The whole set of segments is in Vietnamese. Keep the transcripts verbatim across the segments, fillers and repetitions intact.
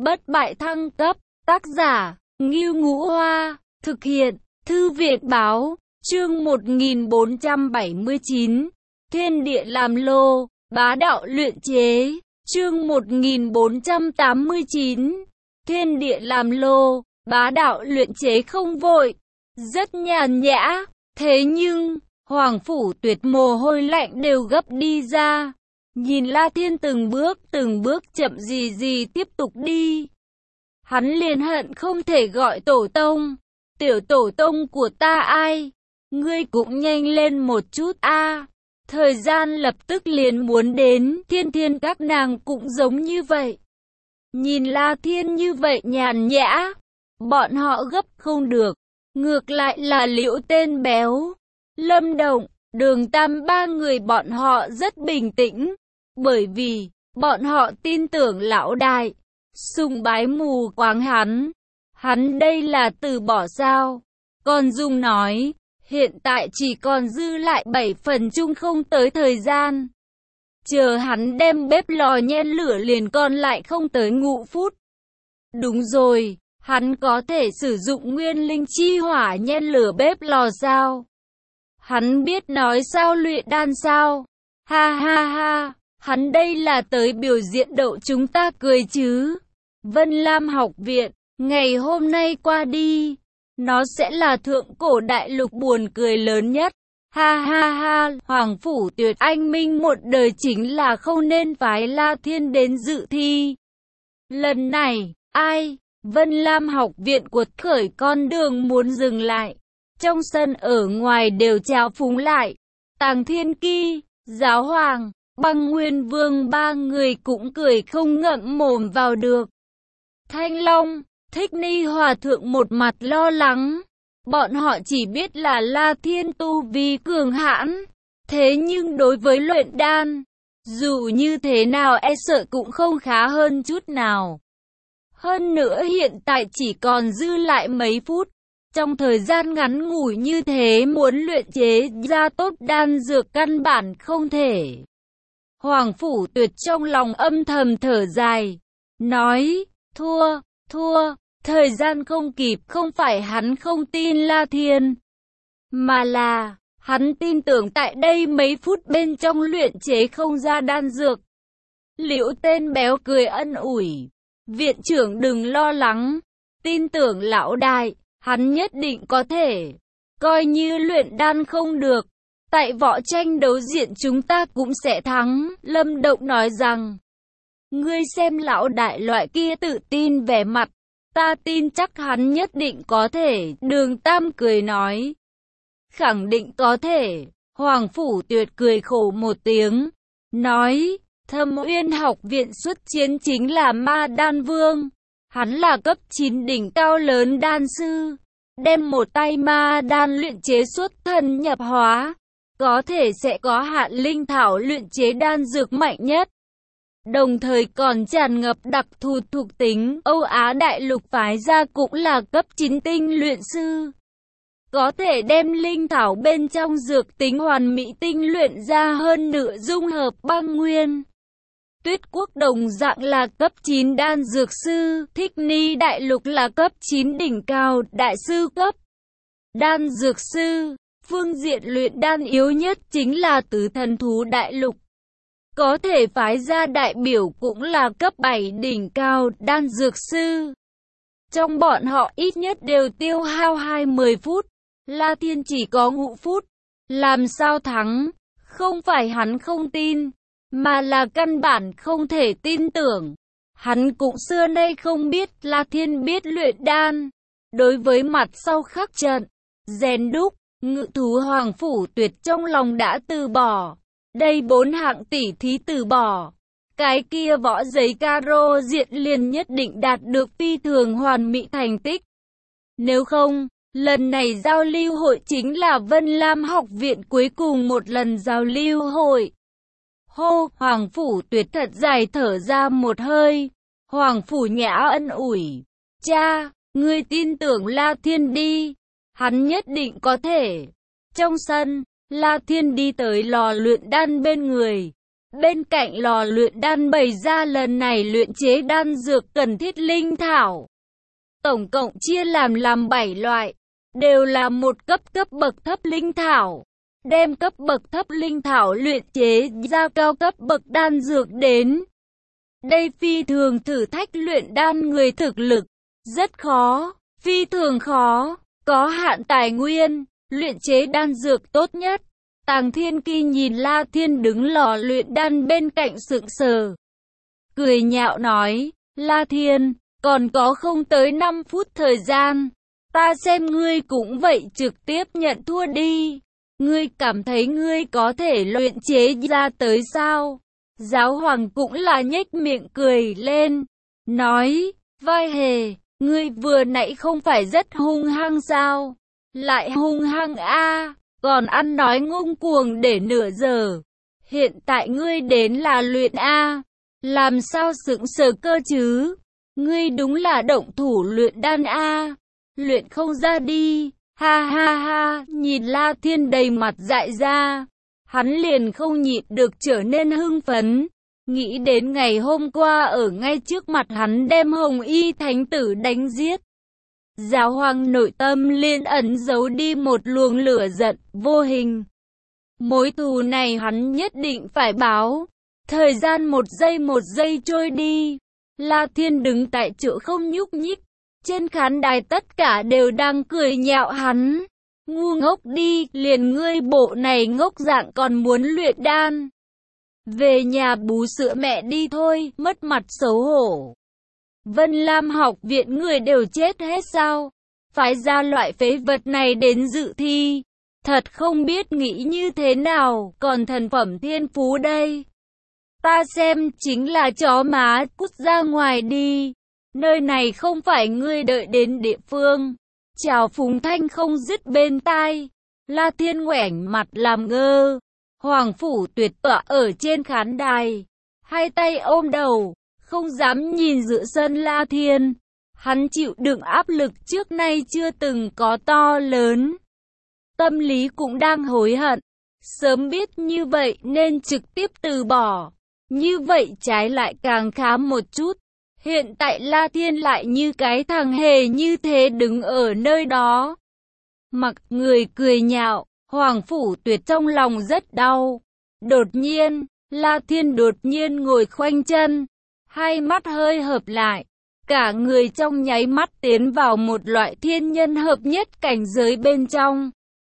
Bất bại thăng cấp, tác giả, Ngưu Ngũ Hoa, thực hiện, Thư viện Báo, chương một nghìn bốn trăm bảy mươi chín, Thiên địa làm lô, bá đạo luyện chế, chương một nghìn bốn trăm tám mươi chín, Thiên địa làm lô, bá đạo luyện chế không vội, rất nhàn nhã, thế nhưng, Hoàng Phủ Tuyệt mồ hôi lạnh đều gấp đi ra. Nhìn La Thiên từng bước từng bước chậm gì gì tiếp tục đi. Hắn liền hận không thể gọi tổ tông. Tiểu tổ tông của ta ai? Ngươi cũng nhanh lên một chút a. Thời gian lập tức liền muốn đến. Thiên Thiên các nàng cũng giống như vậy. Nhìn La Thiên như vậy nhàn nhã. Bọn họ gấp không được. Ngược lại là Liễu tên béo, Lâm Động, Đường Tam ba người bọn họ rất bình tĩnh. Bởi vì, bọn họ tin tưởng lão đại, sùng bái mù quáng hắn. Hắn đây là từ bỏ sao? Còn Dung nói, hiện tại chỉ còn dư lại bảy phần chung không tới thời gian. Chờ hắn đem bếp lò nhen lửa liền còn lại không tới ngũ phút. Đúng rồi, hắn có thể sử dụng nguyên linh chi hỏa nhen lửa bếp lò sao? Hắn biết nói sao luyện đan sao? Ha ha ha! Hắn đây là tới biểu diễn đậu chúng ta cười chứ. Vân Lam học viện, ngày hôm nay qua đi, nó sẽ là thượng cổ đại lục buồn cười lớn nhất. Ha ha ha, Hoàng Phủ Tuyệt anh minh một đời chính là không nên phái La Thiên đến dự thi. Lần này, ai? Vân Lam học viện cuột khởi con đường muốn dừng lại. Trong sân ở ngoài đều trào phúng lại. Tàng Thiên Ki, Giáo Hoàng, Băng Nguyên Vương ba người cũng cười không ngậm mồm vào được. Thanh Long, Thích Ni Hòa Thượng một mặt lo lắng. Bọn họ chỉ biết là La Thiên tu vi cường hãn. Thế nhưng đối với luyện đan, dù như thế nào e sợ cũng không khá hơn chút nào. Hơn nữa hiện tại chỉ còn dư lại mấy phút. Trong thời gian ngắn ngủi như thế muốn luyện chế ra tốt đan dược căn bản không thể. Hoàng Phủ Tuyệt trong lòng âm thầm thở dài, nói, thua, thua, thời gian không kịp, không phải hắn không tin La Thiên, mà là, hắn tin tưởng tại đây mấy phút bên trong luyện chế không ra đan dược. Liễu tên béo cười ân ủi, viện trưởng đừng lo lắng, tin tưởng lão đại, hắn nhất định có thể, coi như luyện đan không được. Tại võ tranh đấu diện chúng ta cũng sẽ thắng, Lâm Động nói rằng. Ngươi xem lão đại loại kia tự tin vẻ mặt, ta tin chắc hắn nhất định có thể, Đường Tam cười nói. Khẳng định có thể, Hoàng Phủ Tuyệt cười khổ một tiếng, nói, Thâm Uyên học viện xuất chiến chính là Ma Đan Vương, hắn là cấp chín đỉnh cao lớn đan sư, đem một tay ma đan luyện chế xuất thần nhập hóa. Có thể sẽ có hạn linh thảo luyện chế đan dược mạnh nhất. Đồng thời còn tràn ngập đặc thù thuộc tính. Âu Á Đại Lục phái ra cũng là cấp chín tinh luyện sư. Có thể đem linh thảo bên trong dược tính hoàn mỹ tinh luyện ra hơn nửa dung hợp băng nguyên. Tuyết Quốc đồng dạng là cấp chín đan dược sư. Thích Ni Đại Lục là cấp chín đỉnh cao đại sư cấp đan dược sư. Phương diện luyện đan yếu nhất chính là Tứ Thần Thú Đại Lục. Có thể phái ra đại biểu cũng là cấp bảy đỉnh cao đan dược sư. Trong bọn họ ít nhất đều tiêu hao hai mươi phút. La Thiên chỉ có ngũ phút. Làm sao thắng? Không phải hắn không tin, mà là căn bản không thể tin tưởng. Hắn cũng xưa nay không biết La Thiên biết luyện đan. Đối với mặt sau khắc trận, rèn đúc, Ngự thú Hoàng Phủ Tuyệt trong lòng đã từ bỏ. Đây bốn hạng tỷ thí từ bỏ. Cái kia võ giấy caro diện liền nhất định đạt được phi thường hoàn mỹ thành tích. Nếu không, lần này giao lưu hội chính là Vân Lam học viện cuối cùng một lần giao lưu hội. Hô, Hoàng Phủ Tuyệt thật dài thở ra một hơi. Hoàng Phủ Nhã ân ủi. Cha, ngươi tin tưởng La Thiên đi. Hắn nhất định có thể. Trong sân, La Thiên đi tới lò luyện đan bên người. Bên cạnh lò luyện đan bày ra lần này luyện chế đan dược cần thiết linh thảo. Tổng cộng chia làm làm bảy loại, đều là một cấp cấp bậc thấp linh thảo. Đem cấp bậc thấp linh thảo luyện chế ra cao cấp bậc đan dược đến. Đây phi thường thử thách luyện đan người thực lực, rất khó, phi thường khó, có hạn tài nguyên, luyện chế đan dược tốt nhất. Tàng Thiên Kỳ nhìn La Thiên đứng lò luyện đan bên cạnh sững sờ. Cười nhạo nói, La Thiên, còn có không tới năm phút thời gian. Ta xem ngươi cũng vậy trực tiếp nhận thua đi. Ngươi cảm thấy ngươi có thể luyện chế ra tới sao? Giáo hoàng cũng là nhếch miệng cười lên. Nói, vai hề, ngươi vừa nãy không phải rất hung hăng sao? Lại hung hăng a à, còn ăn nói ngông cuồng để nửa giờ. Hiện tại ngươi đến là luyện a à, làm sao sững sờ cơ chứ? Ngươi đúng là động thủ luyện đan a à, luyện không ra đi. Ha ha ha, nhìn La Thiên đầy mặt dại ra, hắn liền không nhịn được trở nên hưng phấn, nghĩ đến ngày hôm qua ở ngay trước mặt hắn đem Hồng Y Thánh Tử đánh giết. Giáo hoàng nội tâm liền ẩn giấu đi một luồng lửa giận vô hình. Mối thù này hắn nhất định phải báo. Thời gian một giây một giây trôi đi, La Thiên đứng tại chỗ không nhúc nhích. Trên khán đài tất cả đều đang cười nhạo hắn. Ngu ngốc đi, liền ngươi bộ này ngốc dạng còn muốn luyện đan. Về nhà bú sữa mẹ đi thôi, mất mặt xấu hổ. Vân Lam học viện người đều chết hết sao? Phái ra loại phế vật này đến dự thi. Thật không biết nghĩ như thế nào, còn thần phẩm thiên phú đây. Ta xem chính là chó má, cút ra ngoài đi. Nơi này không phải ngươi đợi đến địa phương. Chào phúng thanh không dứt bên tai. La Thiên ngoảnh mặt làm ngơ. Hoàng Phủ Tuyệt tọa ở trên khán đài, hai tay ôm đầu, không dám nhìn giữa sân La Thiên. Hắn chịu đựng áp lực trước nay chưa từng có to lớn. Tâm lý cũng đang hối hận. Sớm biết như vậy nên trực tiếp từ bỏ. Như vậy trái lại càng khá một chút. Hiện tại La Thiên lại như cái thằng hề như thế đứng ở nơi đó. Mặc người cười nhạo, Hoàng Phủ Tuyệt trong lòng rất đau. Đột nhiên, La Thiên đột nhiên ngồi khoanh chân, hai mắt hơi hợp lại. Cả người trong nháy mắt tiến vào một loại thiên nhân hợp nhất cảnh giới bên trong.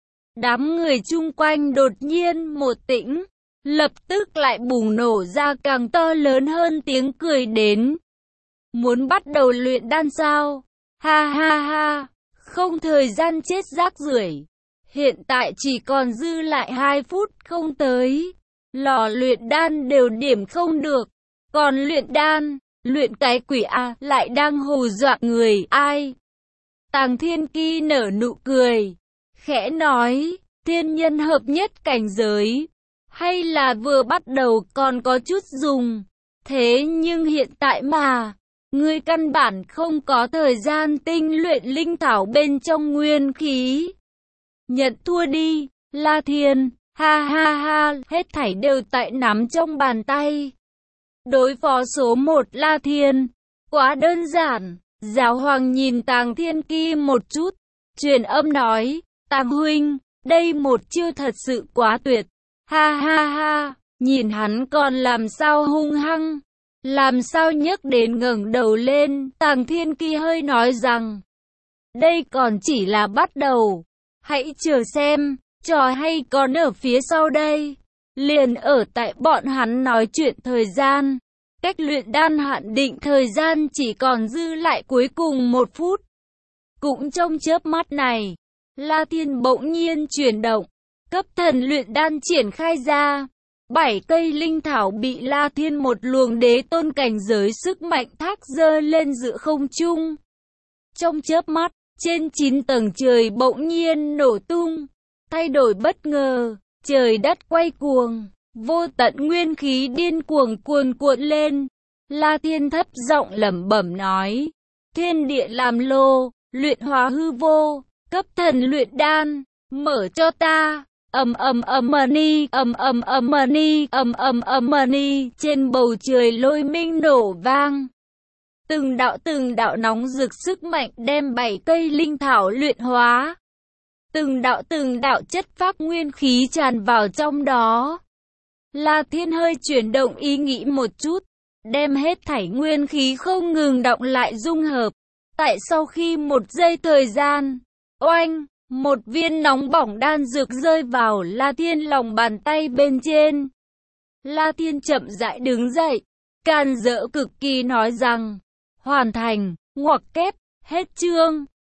Đám người chung quanh đột nhiên một tĩnh, lập tức lại bùng nổ ra càng to lớn hơn tiếng cười đến. Muốn bắt đầu luyện đan sao? Ha ha ha, không thời gian chết rác rưởi. Hiện tại chỉ còn dư lại hai phút không tới. Lò luyện đan đều điểm không được. Còn luyện đan, luyện cái quỷ à, lại đang hù dọa người ai? Tàng Thiên Kỳ nở nụ cười, khẽ nói, thiên nhân hợp nhất cảnh giới. Hay là vừa bắt đầu còn có chút dùng. Thế nhưng hiện tại mà, ngươi căn bản không có thời gian tinh luyện linh thảo bên trong nguyên khí. Nhận thua đi, La Thiên, ha ha ha, hết thảy đều tại nắm trong bàn tay. Đối phó số một La Thiên, quá đơn giản. Giáo hoàng nhìn Tàng Thiên Kỳ một chút, truyền âm nói, Tàng huynh, đây một chiêu thật sự quá tuyệt. Ha ha ha, nhìn hắn còn làm sao hung hăng. Làm sao nhấc đến ngẩng đầu lên, Tàng Thiên Kỳ hơi nói rằng, đây còn chỉ là bắt đầu, hãy chờ xem, trò hay còn ở phía sau đây. Liền ở tại bọn hắn nói chuyện thời gian, cách luyện đan hạn định thời gian chỉ còn dư lại cuối cùng một phút. Cũng trong chớp mắt này, La Thiên bỗng nhiên chuyển động, cấp thần luyện đan triển khai ra. Bảy cây linh thảo bị La Thiên một luồng đế tôn cảnh giới sức mạnh thác dơ lên giữa không trung. Trong chớp mắt, trên chín tầng trời bỗng nhiên nổ tung, thay đổi bất ngờ, trời đất quay cuồng, vô tận nguyên khí điên cuồng cuồn cuộn lên. La Thiên thấp giọng lẩm bẩm nói, thiên địa làm lô, luyện hóa hư vô, cấp thần luyện đan, mở cho ta. ầm ầm ầm ni, ầm ầm ầm ni, ầm ầm ầm ni, trên bầu trời lôi minh nổ vang. Từng đạo từng đạo nóng rực sức mạnh đem bảy cây linh thảo luyện hóa. Từng đạo từng đạo chất pháp nguyên khí tràn vào trong đó. La Thiên hơi chuyển động ý nghĩ một chút, đem hết thảy nguyên khí không ngừng đọng lại dung hợp. Tại sau khi một giây thời gian, oanh, một viên nóng bỏng đan dược rơi vào La Thiên lòng bàn tay bên trên. La Thiên chậm rãi đứng dậy, can dỡ cực kỳ nói rằng, hoàn thành, ngoặc kép, hết chương.